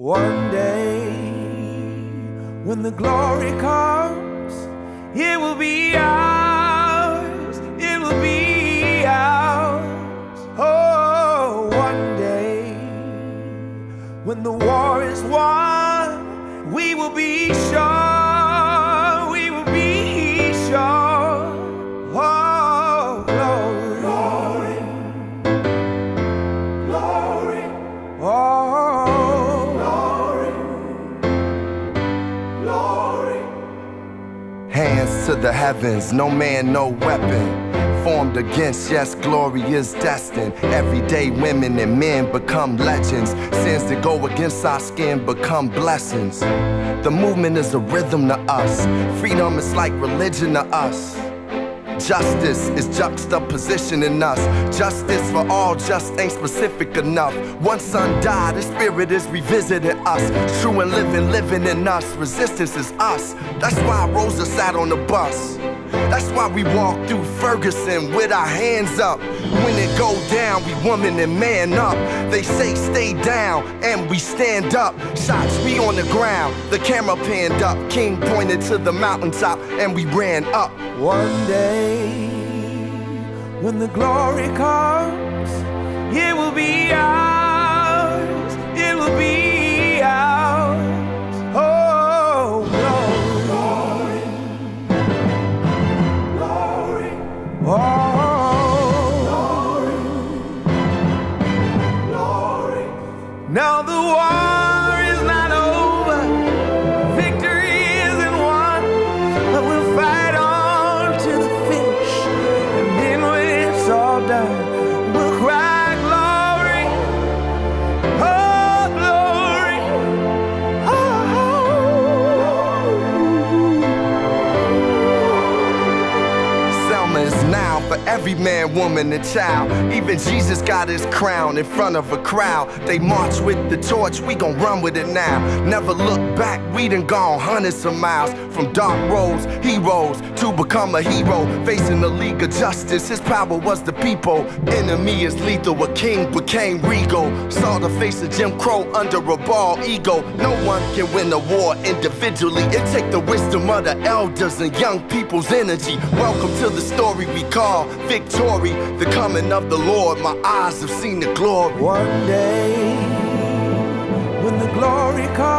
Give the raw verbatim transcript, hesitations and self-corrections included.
One day, when the glory comes, it will be ours, it will be ours. Oh, one day, when the war is won, we will be sure, we will be sure. Oh, glory, glory, glory. Oh. Hands to the heavens, no man, no weapon formed against, yes, glory is destined. Everyday women and men become legends. Sins that go against our skin become blessings. The movement is a rhythm to us. Freedom is like religion to us. Justice is juxtaposition in us. Justice for all just ain't specific enough. One son died, his spirit is revisiting us. True and living, living in us. Resistance is us. That's why Rosa sat on the bus. That's why we walk through Ferguson with our hands up. When it go down, we woman and man up. They say stay down, and we stand up. Shots, we on the ground, the camera panned up. King pointed to the mountaintop, and we ran up. One day, when the glory comes, it will be ours, it will be ours. Oh, glory, glory, glory. Oh, glory, glory. Now the war is not over, victory isn't won, but we'll fight on to the finish, and then when it's all done, we'll cry glory, oh glory, oh. Selma is now for every man, woman, and child. Even Jesus got his crown in front of a crowd. They march with the torch, we gon' run with it now. Never look back, we done gone hundreds of miles. From dark roads, heroes, to become a hero. Facing the League of Justice, his power was the people. Enemy is lethal, a king became regal. Saw the face of Jim Crow under a bald ego. No one can win a war individually. It take the wisdom of the elders and young people's energy. Welcome to the story we call victory. The coming of the Lord, my eyes have seen the glory. One day, when the glory comes,